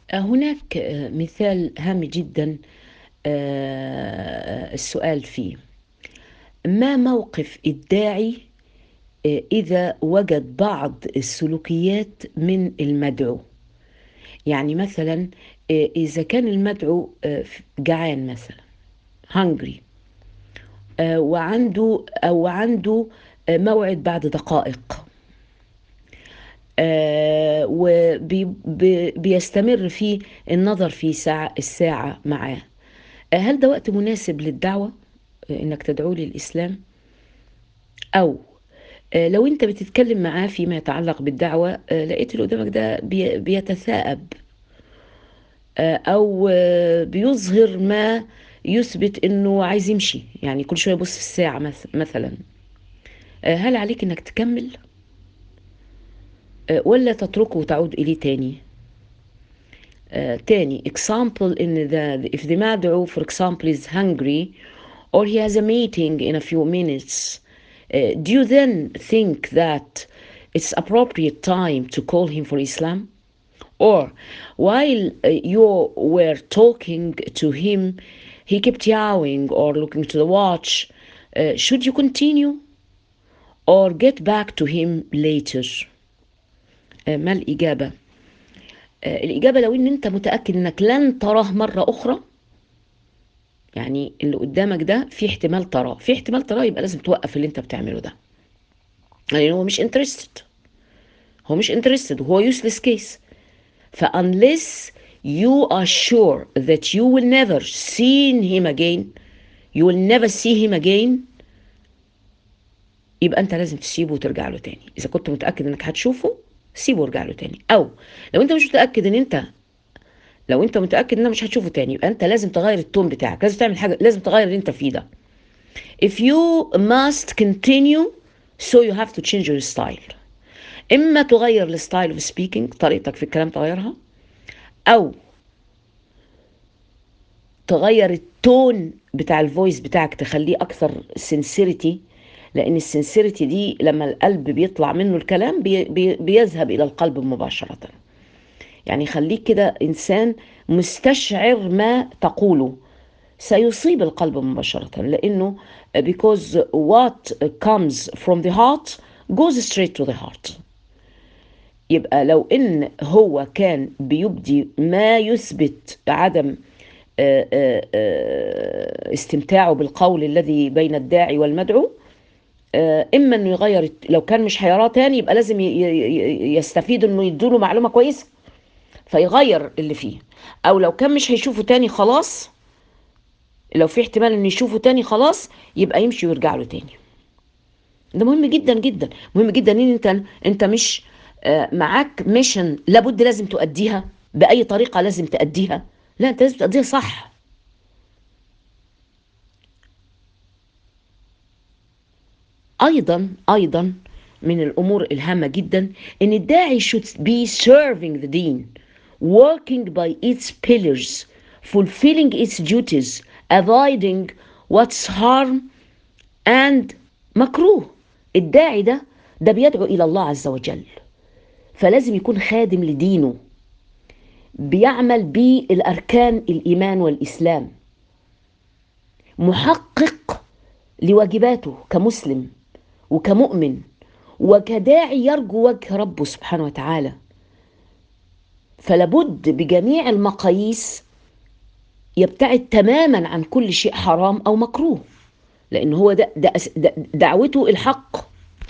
هناك مثال هام جدا. السؤال فيه: ما موقف الداعي إذا وجد بعض السلوكيات من المدعو؟ يعني مثلا إذا كان المدعو جعان مثلا hungry، وعنده موعد بعد دقائق، وبيستمر في النظر في الساعة معاه. هل ده وقت مناسب للدعوة، إنك تدعو للإسلام؟ أو لو أنت بتتكلم معاه فيما يتعلق بالدعوة، لقيت اللي قدامك ده بيتثاءب، أو بيظهر ما يثبت إنه عايز يمشي، يعني كل شوية يبص في الساعة مثلا، هل عليك إنك تكمل، ولا تتركه وتعود إليه تاني؟ تاني example in if the mad'u for example is hungry or he has a meeting in a few minutes, do you then think that it's appropriate time to call him for Islam? Or while you were talking to him, he kept yawing or looking to the watch, should you continue or get back to him later? ما الإجابة؟ الإجابة: لو إن أنت متأكد إنك لن تراه مرة أخرى، يعني اللي قدامك ده في احتمال تراه يبقى لازم توقف اللي أنت بتعمله ده، لأن هو مش interested، وهو useless case. فunless you are sure that you will never see him again، يبقى أنت لازم تسيبه وترجع له تاني. إذا كنت متأكد إنك هتشوفه، سيبه وارجع له تاني. أو لو أنت مش متأكد إن أنت لو انت متاكد انك مش هتشوفه تاني، يبقى انت لازم تغير التون بتاعك، لازم تعمل حاجه، لازم تغير اللي انت فيه ده. if you must continue so you have to change your style. اما تغير الستايل اوف سبيكينج، طريقتك في الكلام تغيرها، او تغير التون بتاع الفويس بتاعك، تخليه اكثر سنسيريتي، لان السنسيريتي دي لما القلب بيطلع منه الكلام بيذهب الى القلب مباشره. يعني خليك كده انسان مستشعر ما تقوله، سيصيب القلب مباشرة، لأنه because what comes from the heart goes straight to the heart. يبقى لو إن هو كان بيبدي ما يثبت عدم استمتاعه بالقول الذي بين الداعي والمدعو، إما إنه يغير، لو كان مش هيراه تاني يبقى لازم يستفيد إنه يدوله معلومة كويسة فيغير اللي فيه. أو لو كان مش هيشوفه تاني خلاص، لو في احتمال انه يشوفه تاني خلاص، يبقى يمشي ويرجع له تاني. ده مهم جدا جدا، مهم جدا ان انت مش معاك ميشن لابد لازم تؤديها باي طريقه، لازم تؤديها. لا، انت لازم تؤديها صح. ايضا من الامور الهامه جدا ان الداعي should be serving the دين، working by its pillars, fulfilling its duties, avoiding what's harm and مكروه. الداعي ده بيدعو إلى الله عز وجل، فلازم يكون خادم لدينه، بيعمل بالأركان الإيمان والإسلام، محقق لواجباته كمسلم وكمؤمن وكداعي يرجو وجه ربه سبحانه وتعالى. فلابد بجميع المقاييس يبتعد تماما عن كل شيء حرام أو مكروه، لأن هو ده دعوته الحق.